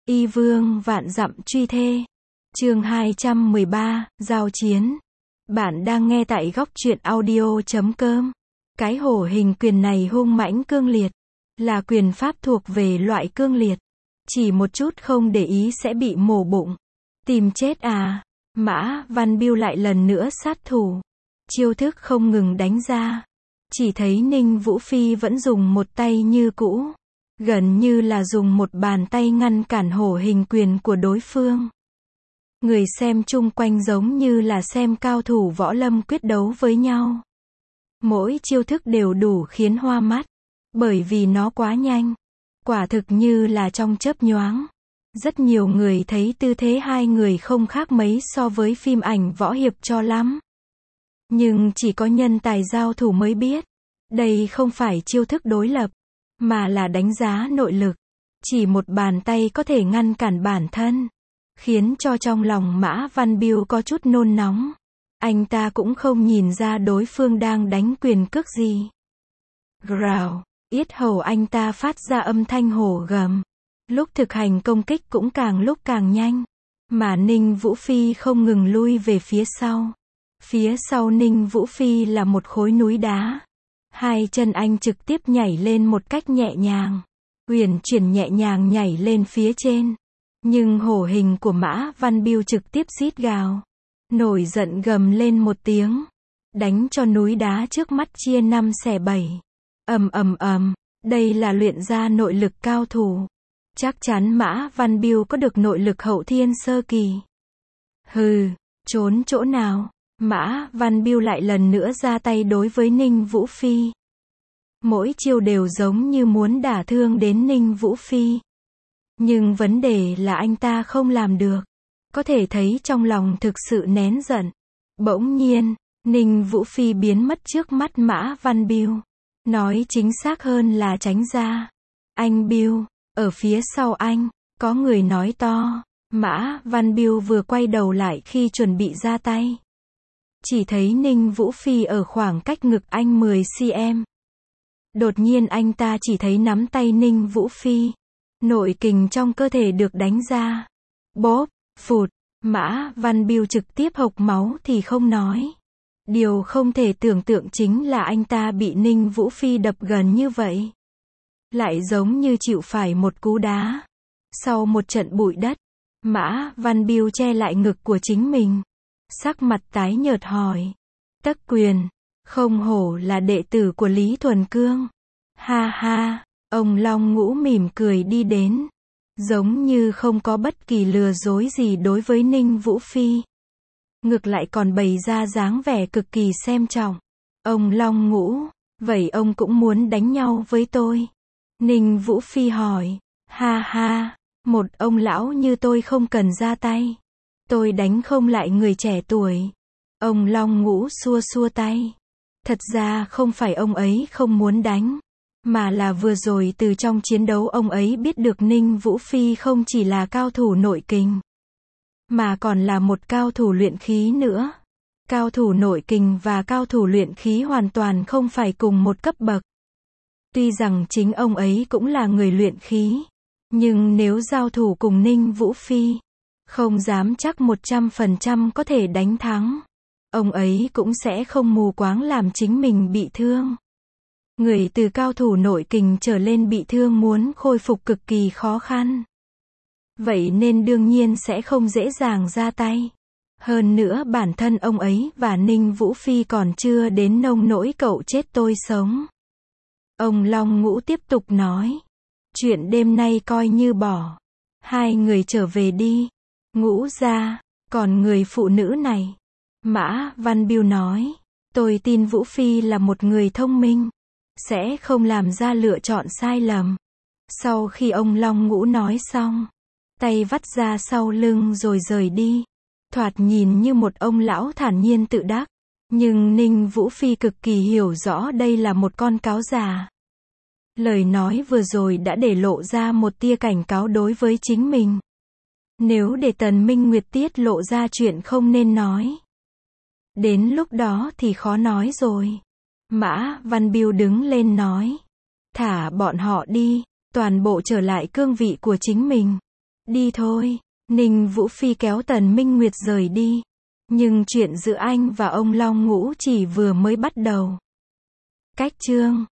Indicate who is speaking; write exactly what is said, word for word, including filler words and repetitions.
Speaker 1: Y vương vạn dặm truy thê. Chương hai trăm mười ba, giao chiến. Bạn đang nghe tại góc truyện audio chấm com. Cái hổ hình quyền này hung mãnh cương liệt, là quyền pháp thuộc về loại cương liệt. Chỉ một chút không để ý sẽ bị mổ bụng. Tìm chết à? Mã Văn Biêu lại lần nữa sát thủ. Chiêu thức không ngừng đánh ra. Chỉ thấy Ninh Vũ Phi vẫn dùng một tay như cũ. Gần như là dùng một bàn tay ngăn cản hổ hình quyền của đối phương. Người xem chung quanh giống như là xem cao thủ võ lâm quyết đấu với nhau. Mỗi chiêu thức đều đủ khiến hoa mắt. Bởi vì nó quá nhanh. Quả thực như là trong chớp nhoáng. Rất nhiều người thấy tư thế hai người không khác mấy so với phim ảnh võ hiệp cho lắm. Nhưng chỉ có nhân tài giao thủ mới biết. Đây không phải chiêu thức đối lập, mà là đánh giá nội lực. Chỉ một bàn tay có thể ngăn cản bản thân. Khiến cho trong lòng Mã Văn Biêu có chút nôn nóng. Anh ta cũng không nhìn ra đối phương đang đánh quyền cước gì. Gào, yết hầu anh ta phát ra âm thanh hổ gầm. Lúc thực hành công kích cũng càng lúc càng nhanh. Mà Ninh Vũ Phi không ngừng lui về phía sau. Phía sau Ninh Vũ Phi là một khối núi đá. Hai chân anh trực tiếp nhảy lên một cách nhẹ nhàng. Uyển chuyển nhẹ nhàng nhảy lên phía trên. Nhưng hổ hình của Mã Văn Biêu trực tiếp rít gào. Nổi giận gầm lên một tiếng. Đánh cho núi đá trước mắt chia năm xẻ bảy. Ầm ầm ầm, đây là luyện ra nội lực cao thủ. Chắc chắn Mã Văn Biêu có được nội lực hậu thiên sơ kỳ. Hừ, trốn chỗ nào? Mã Văn Biêu lại lần nữa ra tay đối với Ninh Vũ Phi. Mỗi chiêu đều giống như muốn đả thương đến Ninh Vũ Phi. Nhưng vấn đề là anh ta không làm được. Có thể thấy trong lòng thực sự nén giận. Bỗng nhiên, Ninh Vũ Phi biến mất trước mắt Mã Văn Biêu. Nói chính xác hơn là tránh ra. Anh Biêu, ở phía sau anh, có người nói to. Mã Văn Biêu vừa quay đầu lại khi chuẩn bị ra tay. Chỉ thấy Ninh Vũ Phi ở khoảng cách ngực anh mười xăng-ti-mét. Đột nhiên anh ta chỉ thấy nắm tay Ninh Vũ Phi. Nội kình trong cơ thể được đánh ra. Bóp, phụt, Mã Văn Biêu trực tiếp hộc máu thì không nói. Điều không thể tưởng tượng chính là anh ta bị Ninh Vũ Phi đập gần như vậy. Lại giống như chịu phải một cú đá. Sau một trận bụi đất, Mã Văn Biêu che lại ngực của chính mình. Sắc mặt tái nhợt hỏi. Tắc Quyền, không hổ là đệ tử của Lý Thuần Cương. Ha ha, ông Long Ngũ mỉm cười đi đến. Giống như không có bất kỳ lừa dối gì đối với Ninh Vũ Phi. Ngược lại còn bày ra dáng vẻ cực kỳ xem trọng. Ông Long Ngũ, vậy ông cũng muốn đánh nhau với tôi? Ninh Vũ Phi hỏi. Ha ha, một ông lão như tôi không cần ra tay. Tôi đánh không lại người trẻ tuổi. Ông Long Ngũ xua xua tay. Thật ra không phải ông ấy không muốn đánh. Mà là vừa rồi từ trong chiến đấu ông ấy biết được Ninh Vũ Phi không chỉ là cao thủ nội kình. Mà còn là một cao thủ luyện khí nữa. Cao thủ nội kình và cao thủ luyện khí hoàn toàn không phải cùng một cấp bậc. Tuy rằng chính ông ấy cũng là người luyện khí. Nhưng nếu giao thủ cùng Ninh Vũ Phi, không dám chắc một trăm phần trăm có thể đánh thắng. Ông ấy cũng sẽ không mù quáng làm chính mình bị thương. Người từ cao thủ nội kình trở lên bị thương muốn khôi phục cực kỳ khó khăn. Vậy nên đương nhiên sẽ không dễ dàng ra tay. Hơn nữa bản thân ông ấy và Ninh Vũ Phi còn chưa đến nông nỗi cậu chết tôi sống. Ông Long Ngũ tiếp tục nói. Chuyện đêm nay coi như bỏ. Hai người trở về đi. Ngũ gia, còn người phụ nữ này. Mã Văn Biêu nói. Tôi tin Vũ Phi là một người thông minh. Sẽ không làm ra lựa chọn sai lầm. Sau khi ông Long Ngũ nói xong, tay vắt ra sau lưng rồi rời đi. Thoạt nhìn như một ông lão thản nhiên tự đắc. Nhưng Ninh Vũ Phi cực kỳ hiểu rõ đây là một con cáo già. Lời nói vừa rồi đã để lộ ra một tia cảnh cáo đối với chính mình. Nếu để Tần Minh Nguyệt tiết lộ ra chuyện không nên nói, đến lúc đó thì khó nói rồi. Mã Văn Biêu đứng lên nói. Thả bọn họ đi, toàn bộ trở lại cương vị của chính mình. Đi thôi. Ninh Vũ Phi kéo Tần Minh Nguyệt rời đi. Nhưng chuyện giữa anh và ông Long Ngũ chỉ vừa mới bắt đầu. Cách chương